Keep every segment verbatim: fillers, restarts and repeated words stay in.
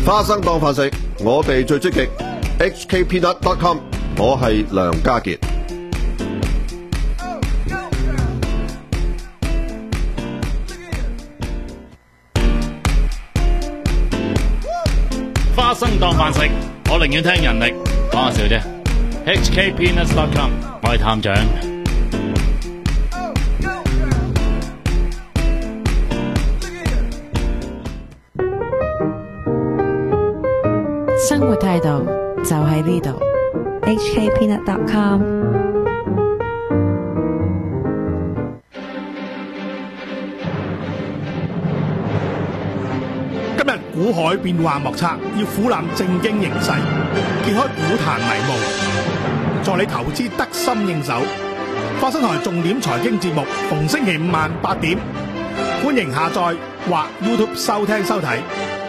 花生當飯食，我哋最積極。H K Peanut dot com， 我係梁家傑。 花生當飯食，我寧願聽人力，講下笑啫。H K Peanut dot com， 我係探長。 生活態度就喺呢度。 H K Peanut dot com。 今日股海變幻莫測，要俯瞰正經形勢，揭開股壇迷霧，助你投資得心應手。花生台重點財經節目，逢星期五晚八點，歡迎下載或 YouTube 收聽收睇。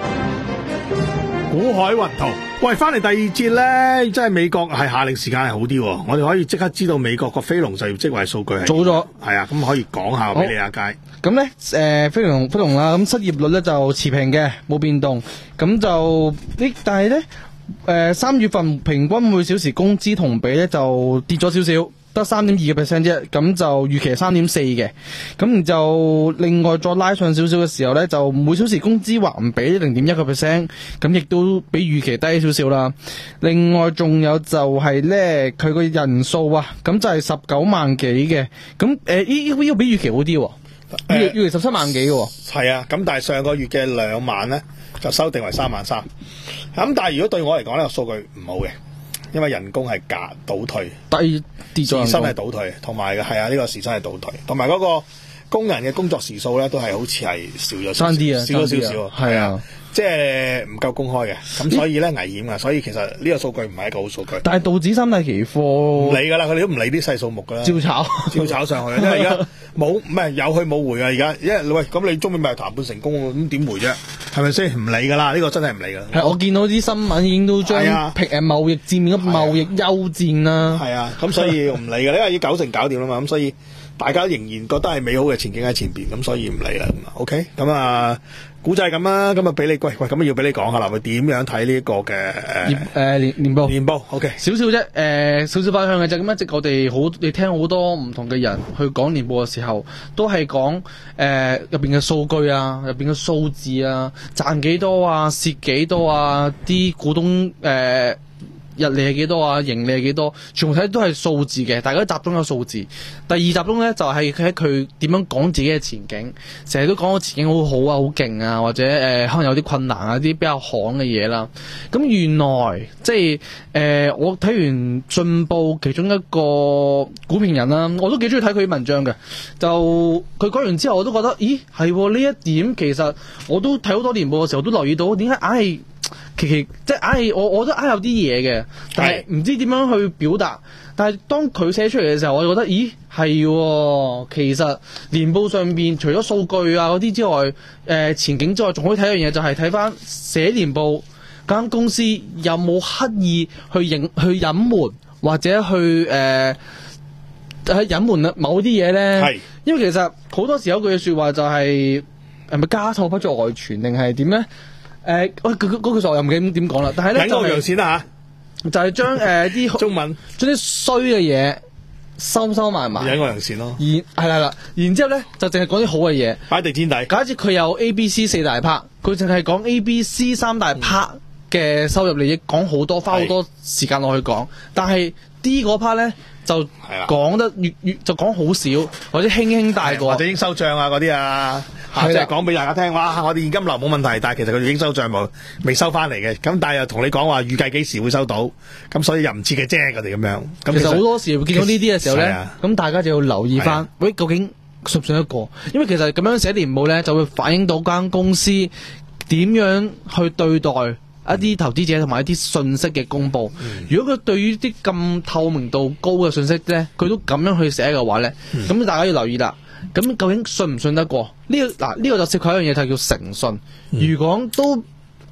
股海雲圖，喂，翻嚟第二節咧，真係美國係下令時間係好啲，我哋可以即刻知道美國個非農就業職位數據係早咗， 係啊，咁可以講下俾你阿佳。 咁咧，誒、呃，非農非農啦，咁失業率咧就持平嘅，冇變動，咁就呢，但係咧，誒、呃，三月份平均每小時工資同比咧就跌咗少少。得三點二個 percent 啫，咁就預期係三點四嘅，咁然就另外再拉上少少嘅時候咧，就每小時工資環比零點一個 percent，咁亦都比預期低少少啦。另外仲有就係咧，佢個人數啊，咁就係十九萬幾嘅，咁誒呢呢個比預期好啲，預預期十七萬幾嘅。 係啊，咁但係上個月嘅兩萬咧就修訂為三萬三，咁但係如果對我嚟講呢個數據唔好嘅。因為人工係價倒退， 低跌咗，時薪係倒退，同埋係啊呢個時薪係倒退，同埋嗰個工人嘅工作時數咧都係好似係少咗少啲啊，少咗少少，係啊，即係唔夠公開嘅，咁所以咧危險啊，所以其實呢個數據唔係一個好數據。 但係道指三大期貨唔理㗎啦，佢哋都唔理啲細數目㗎啦， 照炒照炒上去，因為而家冇唔係有去冇回啊，而家因為喂咁你中美咪談判成功咁點回啫？係咪先？唔理㗎啦，呢、呢個真係唔理㗎。 係我見到啲新聞已經都將平誒貿易戰變咗貿易休戰啦。 係啊，咁所以唔理㗎，因為要九成搞掂啦嘛，咁所以大家仍然覺得係美好嘅前景喺前邊，咁所以唔理啦。OK， 咁啊。估計咁啦，咁啊俾你喂喂，咁要俾你講下啦，佢點樣睇呢一個嘅誒誒年年報年報 OK 少少啫，誒少少分享嘅啫。咁一直我哋好，你聽好多唔同嘅人去講年報嘅時候，都係講誒入邊嘅數據啊，入邊嘅數字啊，賺幾多啊，蝕幾多啊，啲股東誒。呃日利係幾多啊？盈利係幾多？全部睇都係數字嘅，大家都集中有數字。第二集中咧就係佢喺佢點樣講自己嘅前景，成日都講個前景好好啊、好勁啊，或者誒、呃、可能有啲困難啊、啲比較行嘅嘢啦。咁原來即係誒、呃、我睇完進報其中一個股評人啦，我都幾中意睇佢啲文章嘅。就佢講完之後，我都覺得，咦係呢一點其實我都睇好多年報嘅時候都留意到，點解硬係其其即係硬係我我覺得硬有啲嘢嘅。但係唔知點樣去表達，但係當佢寫出嚟嘅時候，我就覺得，咦係，其實年報上邊除咗數據啊嗰啲之外，誒、呃、前景之外，仲可以睇一樣嘢，就係睇翻寫年報間公司有冇刻意去隱去隱瞞或者去誒喺隱瞞某啲嘢咧。係，因為其實好多時有句說話就係係咪家醜不出外傳定係點咧？誒、呃，嗰嗰句說話又唔記得點講啦。但係咧就係、是。就係將誒啲中文將啲衰嘅嘢收收埋埋， 隱惡揚善咯。 然係啦啦，然之後咧就淨係講啲好嘅嘢， 擺地天底。假設佢有 A、B、C 四大 part，佢淨係講 A、B、C 三大 part 嘅收入利益，講好多，花好多時間落去講。但係 D 嗰 part 咧就講得越越就講好少，或者輕輕帶過， 或者應收帳啊嗰啲啊。即係講俾大家聽，哇！我哋現金流冇問題，但係其實佢哋應收帳冇未收翻嚟嘅，咁但係又同你講話預計幾時會收到，咁所以又唔知嘅啫，佢哋咁樣。咁其實好多時會見到呢啲嘅時候咧，咁大家就要留意翻，喂，究竟信唔信得過？因為其實咁樣寫年報咧，就會反映到間公司點樣去對待一啲投資者同埋一啲信息嘅公佈。嗯、如果佢對於啲咁透明度高嘅信息咧，佢都咁樣去寫嘅話咧，咁、嗯、大家要留意啦。咁究竟信唔信得過？呢、這個嗱呢、這個就涉及一樣嘢，就叫誠信。嗯、如果都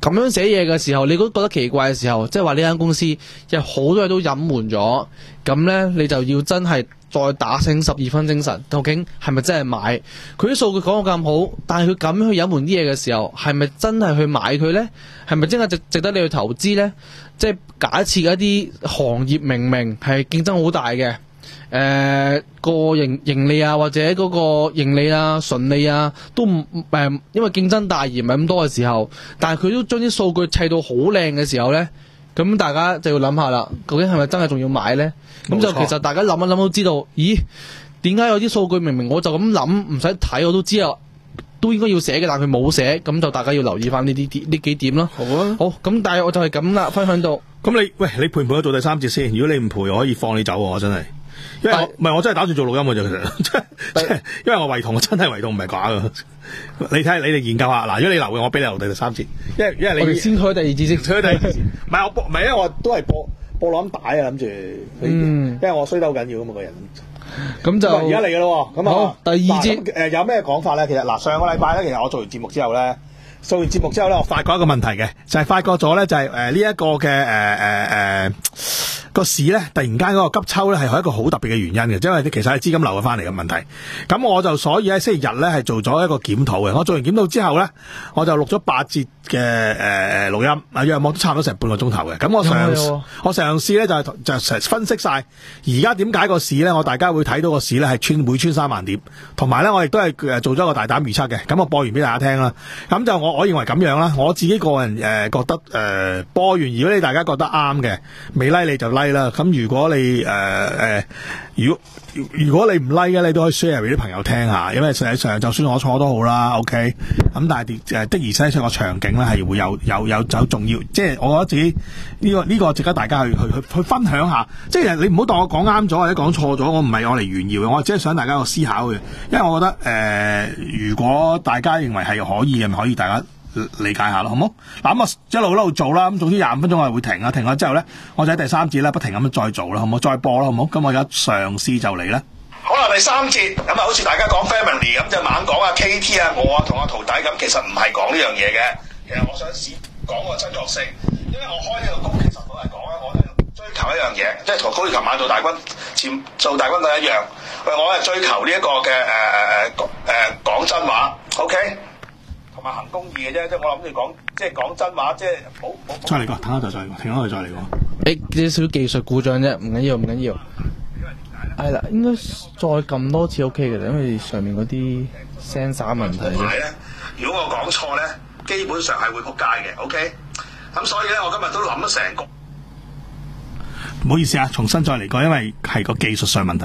咁樣寫嘢嘅時候，你都覺得奇怪嘅時候，即係話呢間公司有好多嘢都隱瞞咗，咁呢，你就要真係再打醒十二分精神，究竟係咪真係買？佢啲數據講到咁好，但係佢咁樣去隱瞞啲嘢嘅時候，係咪真係去買佢呢？係咪真係值值得你去投資呢？即係假設一啲行業明明係競爭好大嘅。誒、呃、個盈盈利啊，或者嗰個盈利啊、純利啊，都唔誒、呃，因為競爭大而唔係咁多嘅時候，但係佢都將啲數據砌到好靚嘅時候咧，咁大家就要諗下啦，究竟係咪真係仲要買咧？咁就其實大家諗一諗都知道，咦？點解有啲數據明明我就咁諗，唔使睇我都知啊，都應該要寫嘅，但係佢冇寫，咁就大家要留意翻呢啲啲呢幾點咯。好啊，好，咁但係我就係咁啦，分享到。 咁你喂，你陪唔陪我做第三節先？如果你唔陪，我可以放你走喎，我真係。因為我唔係我真係打算做錄音嘅啫，其實即係即係，因為我胃痛，我真係胃痛唔係假噶。你睇下，你哋研究下嗱，如果你留嘅，我俾你留第三節，因為因為你我哋先開第二節先， 開第二節。唔係我播，唔係因為我都係播播錄音帶啊，諗住，嗯，因為我衰得好緊要咁嘛個人。咁就而家嚟嘅咯，咁啊，第二節誒有咩講法咧？其實嗱，上個禮拜咧，其實我做完節目之後咧，做完節目之後咧，我發覺一個問題嘅，就係發覺咗咧，就係誒呢一個嘅誒誒誒。個市咧突然間嗰個急抽咧係一個好特別嘅原因嘅，因為其實係資金流咗翻嚟嘅問題。咁我就所以喺星期日咧係做咗一個檢討嘅。我做完檢討之後咧，我就錄咗八節嘅誒誒錄音，啊約莫都差唔多成半個鐘頭嘅。咁我嘗試我嘗試咧就係就係分析晒而家點解個市咧，我大家會睇到個市咧係穿會穿三萬點，同埋咧我亦都係誒做咗一個大膽預測嘅。咁我播完俾大家聽啦。咁就我我認為咁樣啦，我自己個人誒、呃、覺得誒、呃、播完，如果你大家覺得啱嘅，未 like 你就 like。啦，咁如果你誒誒、呃，如果如果你唔 like 嘅，你都可以 share 俾啲朋友聽下，因為實際上就算我錯都好啦 ，OK。咁但係誒的而且確個場景咧係會有有有有重要，即係我覺得自己呢、這個呢、這個值得大家去去去去分享下。即係你唔好當我講啱咗或者講錯咗，我唔係我嚟炫耀嘅，我只係想大家個思考嘅。因為我覺得誒、呃，如果大家認為係可以嘅，咪可以大家理解下咯，好冇？嗱咁啊一路一路做啦，咁總之廿五分鐘我係會停啦，停咗之後咧，我就喺第三節咧不停咁樣再做啦，好冇？再播啦，好冇？咁我而家嘗試就嚟啦。好啦，第三節咁啊，好似大家講 family 咁就猛講啊 K T 啊，我啊同阿徒弟咁，其實唔係講呢樣嘢嘅。其實我想試講個真確性，因為我開呢個工其實都係講咧，我係追求一樣嘢，即係同好似琴晚做大軍前做大軍隊一樣。喂，我係追求呢一個嘅誒誒誒誒講真話 ，OK？同埋行公義嘅啫，即係我諗住講，即係講真話，即係冇冇。再嚟過，等下就再嚟過，停咗佢再嚟過。誒，少少技術故障啫，唔緊要，唔緊要。係啦，應該再撳多次 OK 嘅啦，因為上面嗰啲聲沙問題啫。如果我講錯咧，基本上係會撲街嘅 ，OK。咁所以咧，我今日都諗咗成個。唔好意思啊，重新再嚟過，因為係個技術上問題。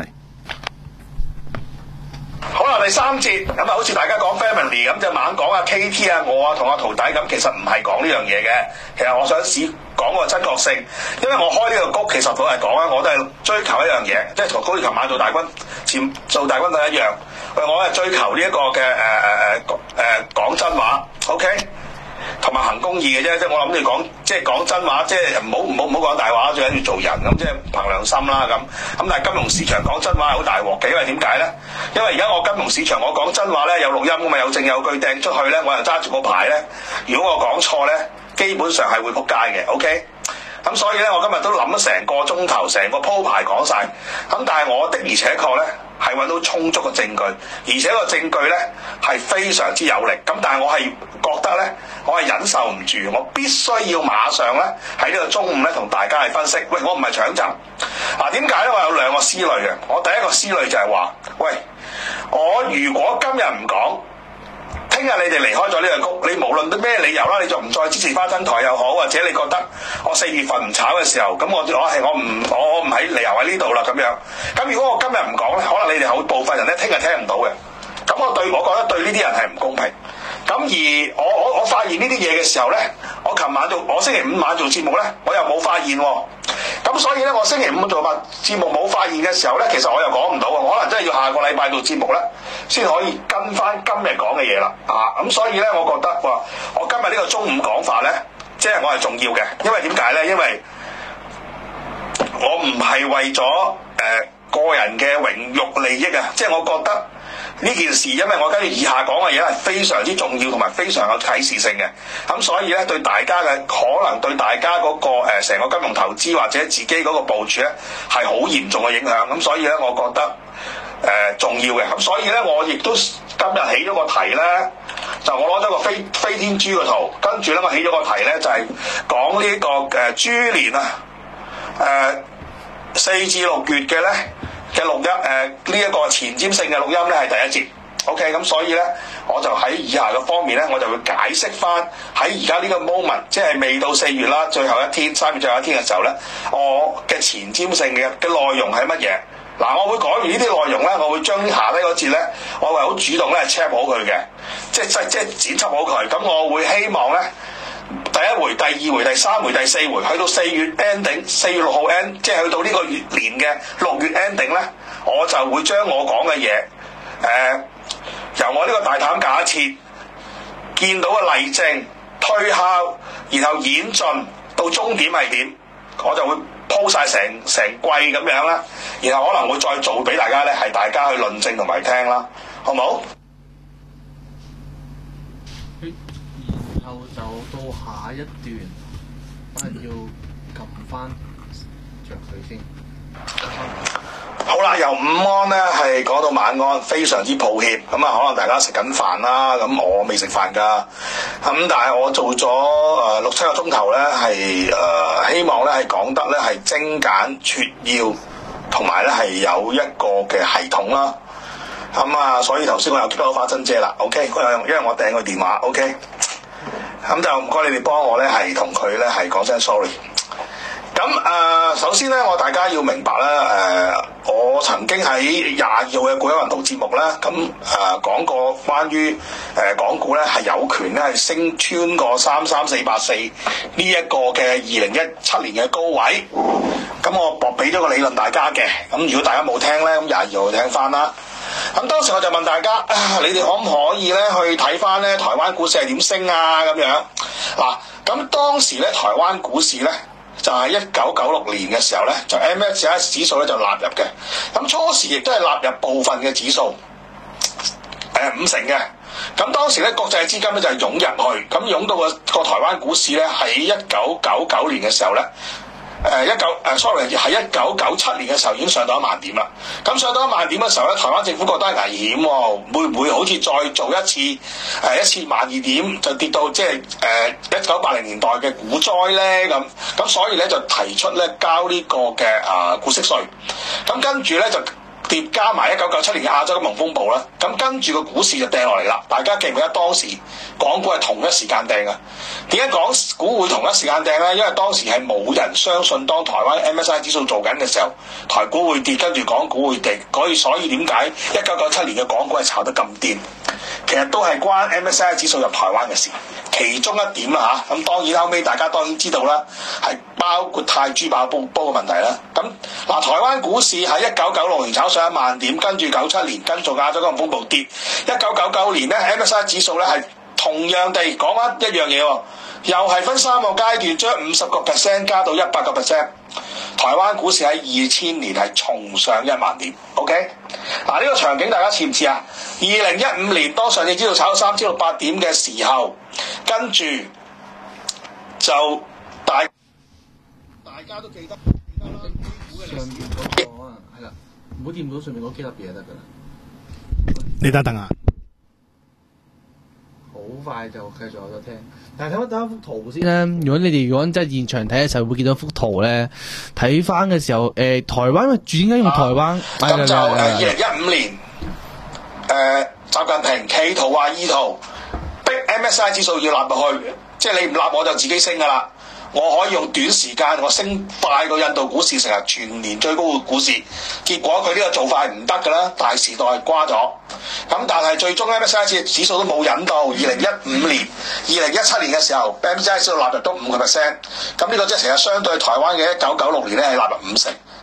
好啦，第三節咁啊，好似大家講 family 咁就猛講啊 K T 啊，我啊同阿徒弟咁，其實唔係講呢樣嘢嘅。其實我想試講個真確性，因為我開呢個谷，其實都係講啊，我都係追求一樣嘢，即係同好似琴晚做大軍前做大軍隊一樣。喂，我係追求呢一個嘅誒誒誒誒講真話 ，OK， 同埋行公義嘅啫。即係我諗住講，即係講真話，即係唔好唔好唔好講大話，最緊要做人咁，即係憑良心啦咁。咁但係金融市場講真話係好大鑊嘅，因為點解咧？因為而家我金融市場我講真話咧，有錄音㗎嘛，有證有據掟出去咧，我又揸住個牌咧。如果我講錯咧，基本上係會撲街嘅 ，OK。咁所以咧，我今日都諗咗成個鐘頭，成個鋪排講晒。咁但係我的而且確咧係揾到充足嘅證據，而且個證據咧係非常之有力。咁但係我係覺得咧，我係忍受唔住，我必須要馬上咧喺呢個中午咧同大家去分析。喂，我唔係搶閘。嗱，點解咧？我有兩個思慮嘅。我第一個思慮就係話，喂，我如果今日唔講，聽日你哋離開咗呢個谷，你無論咩理由啦，你就唔再支持花生台又好，或者你覺得我四月份唔炒嘅時候，咁我我係我唔我唔喺理由喺呢度啦咁樣。咁如果我今日唔講咧，可能你哋好部分人咧聽日聽唔到嘅。咁我對我覺得對呢啲人係唔公平。咁而我我我發現呢啲嘢嘅時候咧，我琴晚做我星期五晚做節目咧，我又冇發現喎。咁所以咧，我星期五做法節目冇發現嘅時候咧，其實我又講唔到啊！我可能真係要下個禮拜做節目咧，先可以跟翻今日講嘅嘢啦。啊，咁所以咧，我覺得話我今日呢個中午講法咧，即係我係重要嘅，因為點解咧？因為我唔係為咗誒個人嘅榮譽利益啊，即係我覺得呢件事，因為我跟住以下講嘅嘢係非常之重要同埋非常有啟示性嘅，咁所以咧對大家嘅可能對大家嗰、個誒成、呃、個金融投資或者自己嗰個部署咧係好嚴重嘅影響，咁所以咧我覺得誒、呃、重要嘅，咁所以咧我亦都今日起咗個題咧，就我攞咗個飛飛天豬嘅圖，跟住咧我起咗個題咧就係、是、講呢、個誒、呃、豬年啊誒四至六月嘅咧嘅錄音誒呢一個前瞻性嘅錄音咧係第一節 ，OK， 咁所以咧我就喺以下嘅方面咧，我就會解釋翻喺而家呢個 moment， 即係未到四月啦，最後一天三月最後一天嘅時候咧，我嘅前瞻性嘅嘅內容係乜嘢？嗱，我會講完呢啲內容咧，我會將下低嗰節咧，我會好主動咧 check 好佢嘅，即係即係即係剪輯好佢，咁我會希望咧。第一回、第二回、第三回、第四回，去到四月 ending， 四月六號 end， 即係去到呢個月年嘅六月 ending 咧，我就會將我講嘅嘢，誒、呃，由我呢個大膽假設，見到嘅例證、推敲，然後演進到終點係點，我就會鋪晒成成季咁樣啦，然後可能會再做俾大家咧，係大家去論證同埋聽啦，好唔好？ 然後就到下一段，可能要撳翻着佢先。 好啦，由午安咧係講到晚安，非常之抱歉。咁啊，可能大家食緊飯啦，咁我未食飯㗎。咁但係我做咗誒、呃、六七個鐘頭咧，係誒、呃、希望咧係講得咧係精簡撮要，同埋咧係有一個嘅系統啦。咁啊，所以頭先我又 keep 到花珍姐啦。OK， 因為我訂佢電話。OK。咁就唔該你哋幫我咧，係同佢咧係講聲 sorry。咁誒、呃，首先咧，我大家要明白咧，誒、呃，我曾經喺廿二號嘅股一運動節目咧，咁誒、呃、講過關於誒、呃、港股咧係有權咧係升穿過三三四八四呢一個嘅二零一七年嘅高位。咁我博俾咗個理論大家嘅，咁如果大家冇聽咧，咁廿二號聽翻啦。咁當時我就問大家，啊、你哋可唔可以咧去睇翻咧台灣股市係點升啊？咁樣嗱，咁當時咧台灣股市咧就係一九九六年嘅時候咧，就 M S C I 指數咧就納入嘅。咁初時亦都係納入部分嘅指數，誒、呃、五成嘅。咁當時咧國際資金咧就係湧入去，咁湧到個個台灣股市咧喺一九九九年嘅時候咧。誒一九誒 sorry 係一九九七年嘅時候已經上到一萬點啦。咁上到一萬點嘅時候咧，台灣政府覺得係危險喎、哦，會唔會好似再做一次誒、呃、一次萬二點就跌到即係誒一九八零年代嘅股災咧？咁咁所以咧就提出咧交呢個嘅啊、呃、股息稅。咁跟住咧就疊加埋一九九七年嘅亞洲金融風暴啦。咁跟住個股市就掟落嚟啦。大家記唔記得當時港股係同一時間掟嘅？點解港股會同一時間掟咧？因為當時係冇人相信當台灣 M S C I 指數做緊嘅時候，台股會跌，跟住港股會跌。所以所以點解一九九七年嘅港股係炒得咁癲？其實都係關 M S C I 指數入台灣嘅事，其中一點啦嚇。咁、啊、當然後尾大家當然知道啦，係包括泰銖爆煲煲嘅問題啦。咁嗱、啊，台灣股市喺一九九六年炒上一萬點，跟住九七年跟住亞洲金融風暴跌，一九九九年咧 M S C I 指數咧係同樣地講翻一樣嘢喎，又係分三個階段，將五十個 percent 加到一百個 percent。台灣股市喺二千年係重上一萬點 ，OK？ 嗱、啊、呢、這個場景大家似唔似啊？二零一五年當上證指數炒到三千六百點嘅時候，跟住就大大家都記得記得啦， 上面嗰個可能係啦，唔好掂到上面嗰幾粒嘢得㗎啦。 你等等啊！ 好快就繼續有得聽，但係睇翻睇翻幅圖先咧。如果你哋如果真係現場睇嘅時候，會見到幅圖咧。睇翻嘅時候，誒、呃、台灣嘅主點解用台灣？ 咁、啊、就誒二零一五年，誒、呃、習近平企圖話意圖逼 M S C I 指數要納入去，即係你唔納我就自己升㗎啦。我可以用短時間我升快過印度股市成日全年最高嘅股市，結果佢呢個做法係唔得㗎啦，大時代瓜咗。咁但係最終 M S C I 指數都冇引到，二零一五年、二零一七年嘅時候 M S C I 指數納入到五個 percent， 咁呢個即係成日相對台灣嘅一九九六年咧係納入五成，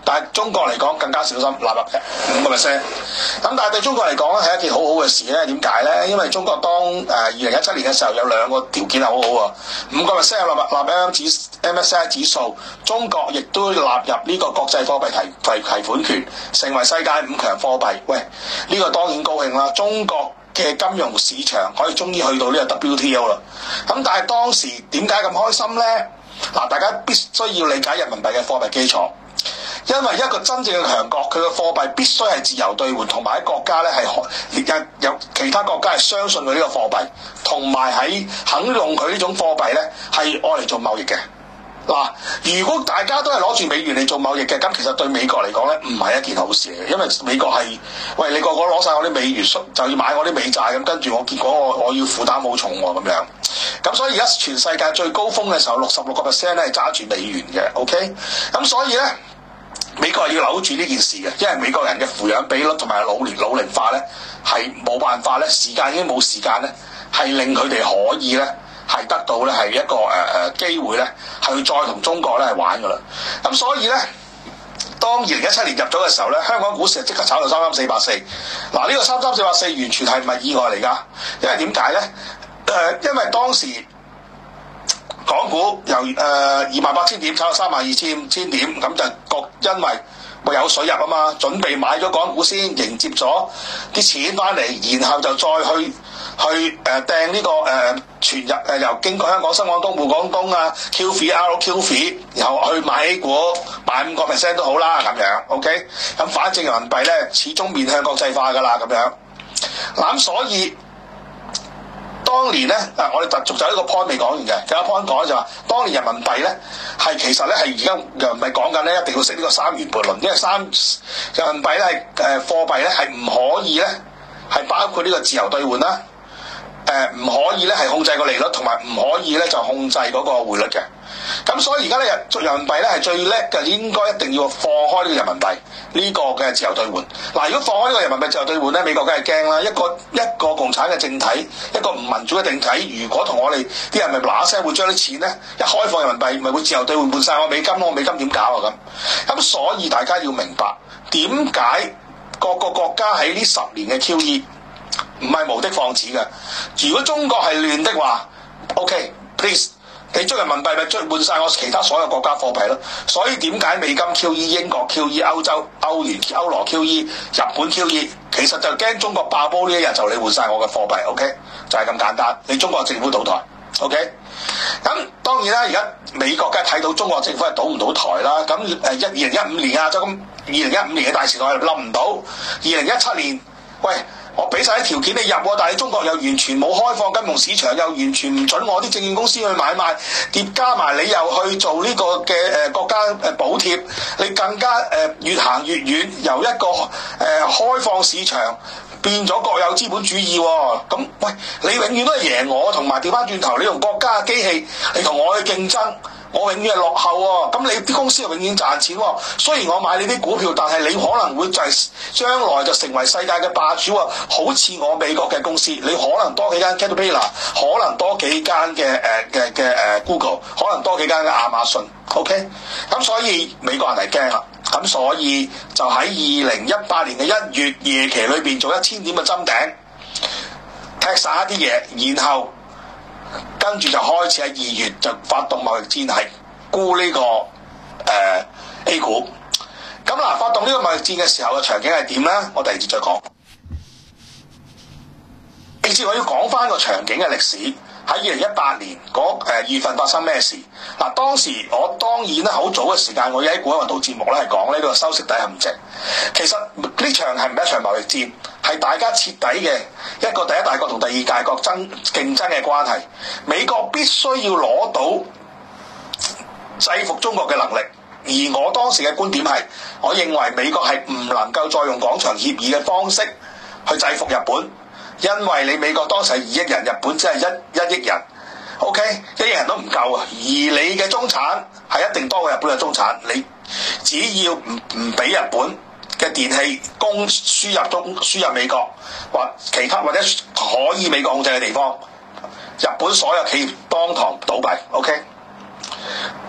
但係中國嚟講更加小心納入嘅五個 percent。咁但係對中國嚟講咧係一件好好嘅事咧。點解咧？因為中國當誒二零一七年嘅時候有兩個條件係好好喎，五個 percent 納入納 M 指 M S C I 指數，中國亦都納入呢個國際貨幣提提提款權，成為世界五強貨幣。喂，呢、呢個當然高興啦！中國嘅金融市場可以終於去到呢個 W T O 啦。咁但係當時點解咁開心咧？嗱，大家必須要理解人民幣嘅貨幣基礎。因為一個真正嘅強國，佢嘅貨幣必須係自由兌換，同埋喺國家咧係有有其他國家係相信佢呢個貨幣，同埋喺肯用佢呢種貨幣咧係愛嚟做貿易嘅。嗱，如果大家都係攞住美元嚟做貿易嘅，咁其實對美國嚟講咧唔係一件好事嚟嘅，因為美國係喂你個個攞晒我啲美元就要買我啲美債，咁跟住我結果我我要負擔好重喎咁樣。咁所以而家全世界最高峰嘅時候，六十六個 percent 咧係揸住美元嘅 ，OK？ 咁所以咧。美國係要扭住呢件事嘅，因為美國人嘅撫養比率同埋老年老齡化咧係冇辦法咧，時間已經冇時間咧，係令佢哋可以咧係得到咧係一個誒誒、呃、機會咧係去再同中國咧係玩噶啦。咁所以咧，當二零一七年入咗嘅時候咧，香港股市係即刻炒到三三四八四。嗱，呢個三三四八四完全係唔係意外嚟㗎？因為點解咧？誒、呃，因為當時。港股由誒二萬八千點炒到三萬二千千點，咁就各因為會有水入啊嘛，準備買咗港股先，迎接咗啲錢翻嚟，然後就再去去誒掟呢個誒傳入誒由經過香港深港東滬港東啊 Q 費 R Q 費，然後去買 A 股買五個 percent 都好啦咁樣 ，OK， 咁反正人民幣咧始終面向國際化噶啦咁樣，嗱咁所以。當年咧，啊，我哋特續就呢個 point 未講完嘅，其他 point 講就話，當年人民幣咧係其實咧係而家人民幣講緊咧，一定要識呢個三元悖論，因為三人民幣咧係誒貨幣咧係唔可以咧係包括呢個自由兌換啦，誒、呃、唔可以咧係控制個利率，同埋唔可以咧就控制嗰個匯率嘅。咁所以而家咧人人民幣咧係最叻嘅，應該一定要放開呢個人民幣呢個嘅自由兌換。嗱，如果放開呢個人民幣自由兌換咧，美國梗係驚啦。一個一個共產嘅政體，一個唔民主嘅政體，如果同我哋啲人咪嗱嗱聲會將啲錢咧一開放人民幣，咪會自由兌換換晒我美金，我美金點搞啊咁？咁所以大家要明白點解各個國家喺呢十年嘅 Q E 唔係無的放矢嘅。如果中國係亂的話 ，OK please。你將人民幣咪追換晒我其他所有國家貨幣咯，所以點解美金 Q E、英國 Q E、歐洲歐元、歐羅 Q E、日本 Q E， 其實就驚中國爆煲呢一日就你換晒我嘅貨幣 ，OK， 就係咁簡單。你中國政府倒台 ，OK， 咁當然啦，而家美國梗係睇到中國政府係倒唔到台啦。咁誒一二零一五年啊，就咁二零一五年嘅大時代冧唔到，二零一七年，喂。我俾晒啲條件你入，但係中國又完全冇開放金融市場，又完全唔准我啲證券公司去買賣，疊加埋你又去做呢個嘅誒國家誒補貼，你更加誒越行越遠，由一個誒開放市場變咗國有資本主義喎。咁喂，你永遠都係贏我，同埋調翻轉頭，你用國家嘅機器，你同我去競爭。我永遠係落後喎，咁你啲公司又永遠賺錢喎。雖然我買你啲股票，但係你可能會就係將來就成為世界嘅霸主喎。好似我美國嘅公司，你可能多幾間 Caterpillar， 可能多幾間嘅誒嘅嘅誒 Google， 可能多幾間嘅亞馬遜。OK， 咁所以美國人係驚啦。咁所以就喺二零一八年嘅一月夜期裏邊做一千點嘅針頂，踢晒一啲嘢，然後。跟住就開始喺二月就發動貿易戰，係沽呢個誒、呃、A 股。咁嗱，發動呢個貿易戰嘅時候嘅場景係點咧？我第二節再講。第二節我要講翻個場景嘅歷史，喺二零一八年嗰誒二月份發生咩事？嗱，當時我當然咧好早嘅時間，我喺股海運動節目咧係講呢個收息底陷阱。其實呢場係唔係一場貿易戰？係大家徹底嘅一個第一大國同第二大國爭競爭嘅關係。美國必須要攞到制服中國嘅能力，而我當時嘅觀點係，我認為美國係唔能夠再用廣場協議嘅方式去制服日本，因為你美國當時係二億人，日本只係一一億人 ，OK， 一億人都唔夠啊。而你嘅中產係一定多過日本嘅中產，你只要唔唔俾日本嘅電器供輸入中輸入美國或其他或者可以美國控制嘅地方，日本所有企業當堂倒閉。OK，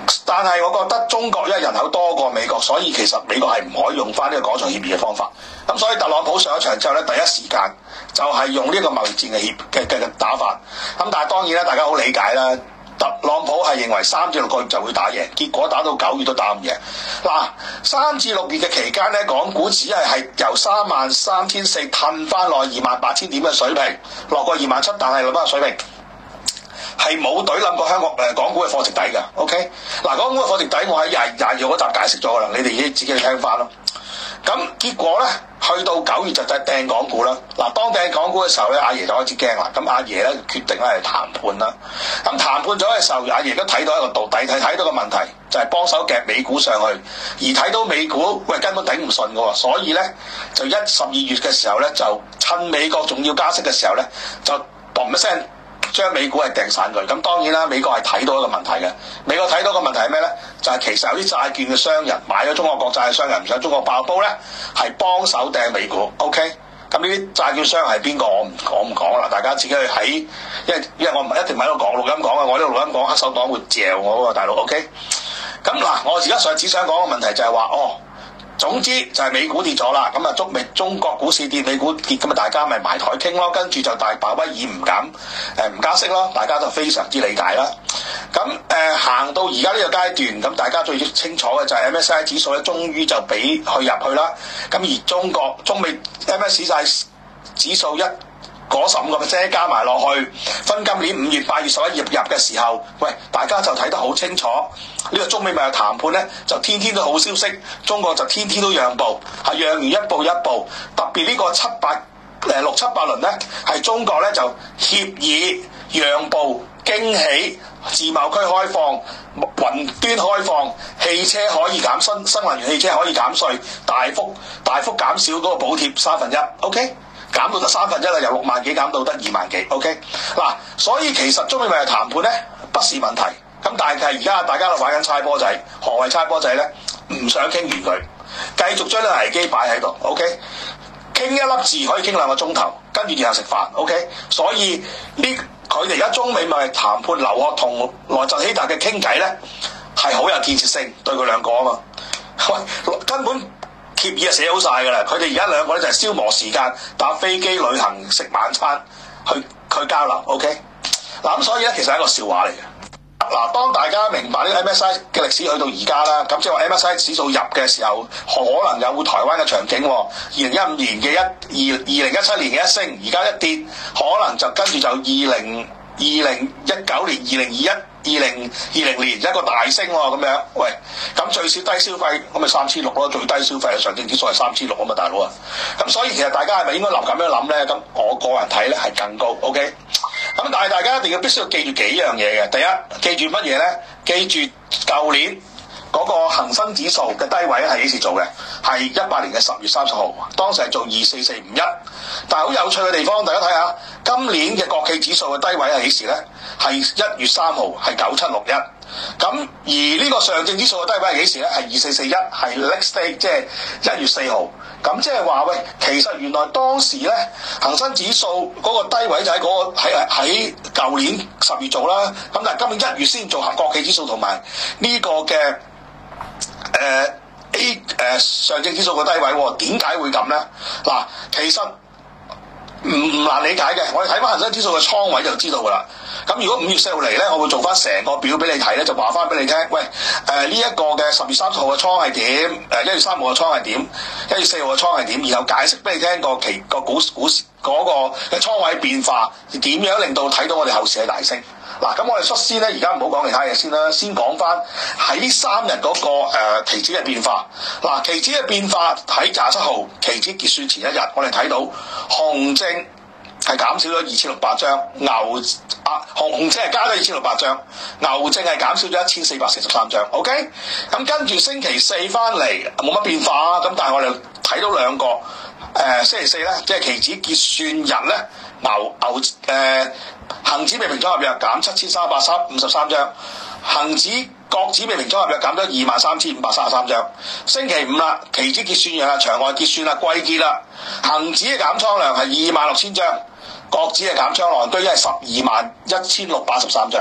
但係我覺得中國因為人口多過美國，所以其實美國係唔可以用翻呢個廣場協議嘅方法。咁所以特朗普上咗場之後咧，第一時間就係用呢個貿易戰嘅協嘅嘅打法。咁但係當然咧，大家好理解啦。特朗普係認為三至六個月就會打贏，結果打到九月都打唔贏。嗱，三至六月嘅期間咧，港股只係係由三萬三千四褪翻落二萬八千點嘅水平，落過二萬七，但係落翻個水平係冇懟冧過香港誒、呃、港股嘅貨值底嘅。OK， 嗱，港股嘅貨值底我喺廿廿二嗰集解釋咗噶啦，你哋自己去聽翻咯。咁結果咧，去到九月就就掟港股啦。嗱，當掟港股嘅時候咧，阿爺就開始驚啦。咁阿爺咧決定咧係談判啦。咁談判咗嘅時候，阿爺都睇到一個道底，睇睇到個問題就係幫手夾美股上去，而睇到美股喂根本頂唔順嘅喎，所以咧就一十二月嘅時候咧，就趁美國仲要加息嘅時候咧，就嘣一聲將美股係掟散佢。咁當然啦，美國係睇到一個問題嘅。美國睇到個問題係咩咧？就係、是、其實有啲債券嘅商人買咗中國國債嘅商人唔想中國爆煲咧，係幫手掟美股。OK， 咁呢啲債券商係邊個？我唔我唔講啦，大家自己去喺，因為因為我唔一定喺度講錄音講啊，我呢度錄音講黑手黨會嚼我喎，大佬。OK， 咁嗱，我而家上只想講個問題就係話哦。總之就係美股跌咗啦，咁啊中美中國股市跌，美股跌，咁啊大家咪埋台傾咯，跟住就大鮑威爾唔減誒唔加息咯，大家就非常之理解啦。咁誒、呃、行到而家呢個階段，咁大家最清楚嘅就係 M S C I 指數咧，終於就俾佢入去啦。咁而中國中美 M S C I 指數一嗰十五個 percent 加埋落去，分今年五月、八月、十一月入嘅時候，喂，大家就睇得好清楚。呢、這個中美貿易談判咧，就天天都好消息，中國就天天都讓步，係讓完一步一步。特別呢個七八誒六七八輪咧，係中國咧就協議讓步、驚喜、自貿區開放、雲端開放、汽車可以減新新能源汽車可以減稅，大幅大幅減少嗰個補貼三分一。OK。減到得三分一啦，由六萬幾減到得二萬幾 ，OK 嗱，所以其實中美貿易談判咧不是問題，咁但係而家大家都玩緊猜波仔，何謂猜波仔咧？唔想傾完佢，繼續將啲危機擺喺度 ，OK， 傾一粒字可以傾兩個鐘頭，跟住然後食飯 ，OK， 所以呢佢哋而家中美貿易談判，劉鶴同萊特希特嘅傾偈咧係好有建設性，對佢兩個啊嘛，喂根本。協議係寫好晒㗎啦，佢哋而家兩個咧就係消磨時間，搭飛機旅行食晚餐，去去交流 ，OK？ 嗱咁所以咧，其實係一個笑話嚟嘅。嗱，當大家明白呢個 M S C I 嘅歷史去到而家啦，咁即係話 M S C I 指數入嘅時候，可能有台灣嘅場景。二零一五年嘅一二二零一七年嘅一升，而家一跌，可能就跟住就二零二零一九年、二零二一。二零二零年一個大升喎，咁樣，喂，咁最少低消費，咁咪三千六咯，最低消費嘅上證指數係三千六啊嘛，大佬啊，咁所以其實大家係咪應該諗咁樣諗咧？咁我個人睇咧係更高 ，OK， 咁但係大家一定要必須要記住幾樣嘢嘅，第一，記住乜嘢咧？記住舊年嗰個恆生指數嘅低位係幾時做嘅？係一八年嘅十月三十號，當時係做二四四五一。但係好有趣嘅地方，大家睇下今年嘅國企指數嘅低位係幾時咧？係一月三號，係九七六一。咁而呢個上證指數嘅低位係幾時咧？係二四四一，係 next day， 即係一月四號。咁即係話喂，其實原來當時咧恆生指數嗰個低位就喺嗰、嗰個喺喺舊年十月做啦。咁但係今年一月先做國企指數同埋呢個嘅誒。呃 A 誒、呃、上證指數個低位喎，點解會咁咧？嗱，其實唔唔難理解嘅，我哋睇翻恆生指數嘅倉位就知道㗎啦。咁如果五月四號嚟咧，我會做翻成個表俾你睇咧，就話翻俾你聽。喂，誒呢一個嘅十月三十號嘅倉係點？誒一月三號嘅倉係點？一月四號嘅倉係點？然後解釋俾你聽個期個股股市嗰個嘅倉位變化點樣令到睇到我哋後市係大升。嗱，咁我哋率先咧，而家唔好講其他嘢先啦，先講翻喺呢三日嗰、那個誒、呃、期指嘅變化。嗱，期指嘅變化喺廿七號期指結算前一日，我哋睇到紅證係減少咗二千六百張，牛啊紅紅證係加咗二千六百張，牛證係減少咗一千四百四十三張。OK， 咁跟住星期四翻嚟冇乜變化啊，咁但係我哋睇到兩個誒、呃、星期四咧，即係期指結算日咧，牛牛誒。呃恒指未平倉合約減七千三百五十三張，恒指國指未平倉合約減咗二萬三千五百三十三張。星期五啦，期指結算日啦，場外結算啦，季結啦，恒指嘅減倉量係二萬六千張，國指嘅減倉量都係十二萬一千六百十三張。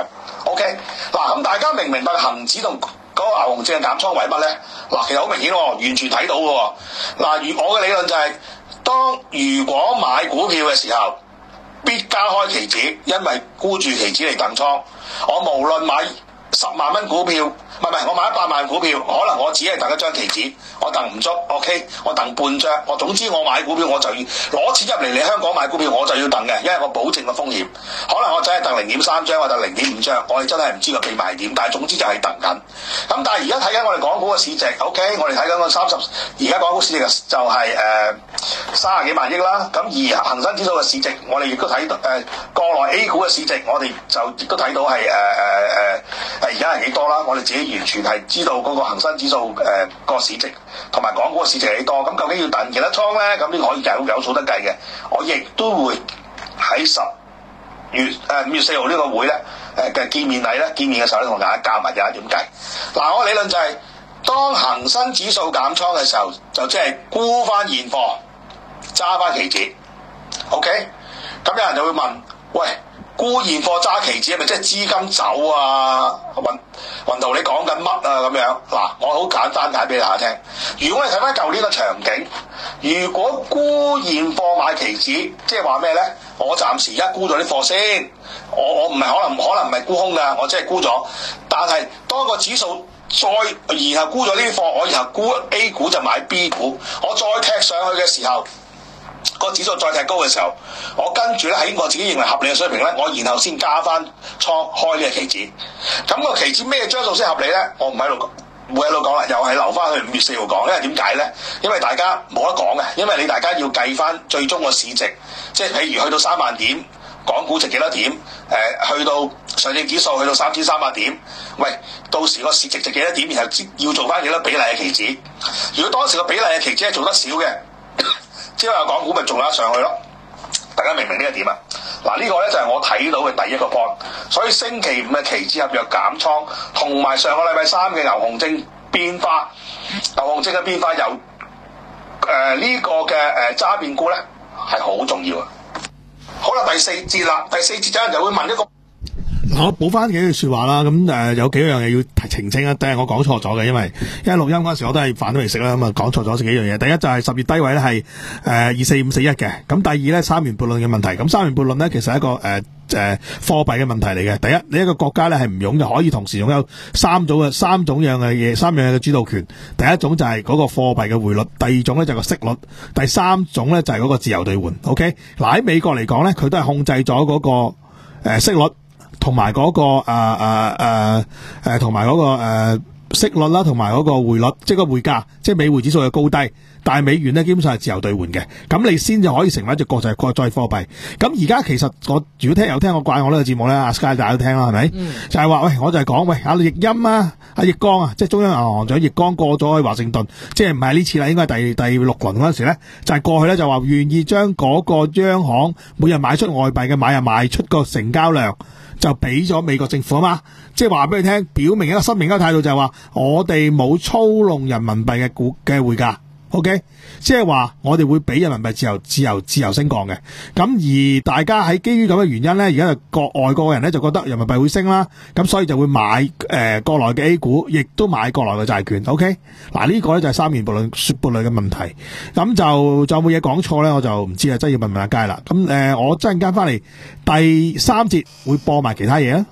OK， 嗱咁大家明唔明白恒指同嗰個牛熊證嘅減倉為乜咧？嗱，其實好明顯喎，完全睇到嘅喎。嗱，如我嘅理論就係、是，當如果買股票嘅時候，必加開期指，因為沽住期指嚟等倉。我無論買十萬蚊股票，唔係唔係，我買一百萬股票，可能我只係等一張期指，我等唔足 ，OK， 我等半張。我總之我買股票我就要攞錢入嚟嚟香港買股票，我就要等嘅，因為我保證個風險。可能我真係等零點三張，或者零點五張，我哋真係唔知個秘密係點，但係總之就係等緊。咁但係而家睇緊我哋港股嘅市值 ，OK， 我哋睇緊個三十，而家港股市值就係誒三十幾萬億啦。咁而恒生指數嘅市值，我哋亦都睇到誒國內 A 股嘅市值，我哋就亦都睇到係誒誒誒。呃誒而家係幾多啦？我哋自己完全係知道嗰個恆生指數誒個、呃、市值同埋港股嘅市值係幾多。咁究竟要訂幾多倉咧？咁呢個可以有有數得計嘅。我亦都會喺十月誒五月四號呢個會咧誒嘅見面禮咧見面嘅時候咧，同大家教埋有一點計。嗱，我理論就係、是、當恆生指數減倉嘅時候，就即係沽翻現貨，揸翻期指。OK， 咁有人就會問：喂，沽現貨揸期指係咪即係資金走啊？雲雲圖你講緊乜啊？咁樣嗱，我好簡單解俾大家聽。如果你睇翻舊年嘅場景，如果沽現貨買期指，即係話咩咧？我暫時而家沽咗啲貨先，我我唔係可能可能唔係沽空㗎，我即係沽咗。但係當個指數再然後沽咗呢啲貨，我然後沽 A 股就買 B 股，我再踢上去嘅時候。個指數再踢高嘅時候，我跟住咧喺我自己認為合理嘅水平咧，我然後先加翻倉開呢個期指。咁個期指咩張數先合理咧？我唔喺度唔會喺度講啦，又係留翻去五月四號講。因為點解咧？因為大家冇得講嘅，因為你大家要計翻最終個市值，即係譬如去到三萬點，港股值幾多點？誒、呃，去到上證指數去到三千三百點，喂，到時個市值值幾多點？然後要做翻幾多比例嘅期指？如果當時個比例嘅期指係做得少嘅，之後港股咪做得上去咯，大家明唔明呢個點啊？嗱，呢個咧就係我睇到嘅第一個 point。所以星期五嘅期指合約減倉，同埋上個禮拜三嘅牛熊證變化，牛熊證嘅變化由誒呢、呃這個嘅誒揸變沽咧係好重要啊！好啦，第四節啦，第四節有人就會問一個。 我補翻幾句說話啦，咁誒、呃、有幾樣嘢要澄清啊，第一我講錯咗嘅，因為因為錄音嗰陣時我都係飯都未食啦，咁啊講錯咗幾樣嘢。第一就係十月低位咧係誒二四五四一嘅，咁第二咧三元悖論嘅問題，咁三元悖論咧其實係一個誒誒貨幣嘅問題嚟嘅。第一，你一個國家咧係唔擁有可以同時擁有三種嘅三種樣嘅嘢，三樣嘅主導權。第一種就係嗰個貨幣嘅匯率，第二種咧就係個息率，第三種咧就係嗰個自由兌換。OK，嗱喺美國嚟講咧，佢都係控制咗嗰、那個誒、呃、息率。同埋嗰個誒誒誒誒，同埋嗰個誒、呃、息率啦，同埋嗰個匯率，即係個匯價，即係美匯指數嘅高低。但係美元咧，基本上係自由兌換嘅，咁你先就可以成為一隻國際國際貨幣。咁而家其實我如果聽有聽我慣我呢個節目咧，阿 Sky 大家都聽啦，係咪？嗯、就係話喂，我就係講喂，阿易欽啊，阿易綱啊，即係中央銀行長易綱過咗去華盛頓，即係唔係呢次啦，應該係第第六輪嗰陣時咧，就係、是、過去咧就話願意將嗰個央行每日買出外幣嘅買入賣出個成交量。就俾咗美國政府啊嘛，即係話俾你聽，表明一個新明嘅態度就係話，我哋冇操弄人民幣嘅股嘅匯價 ，OK， 即係話我哋會俾人民幣自由自由自由升降嘅。咁而大家喺基於咁嘅原因咧，而家就國外國人咧就覺得人民幣會升啦，咁所以就會買誒、呃、國內嘅 A 股，亦都買國內嘅債券。OK， 嗱呢個咧就係三元悖論說悖論嘅問題。咁就仲有冇嘢講錯咧？我就唔知啊，真係要問問阿佳啦。咁誒、呃，我陣間翻嚟第三節會播埋其他嘢啊。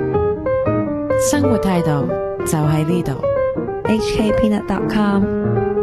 生活態度就喺呢度。 H K Peanut dot com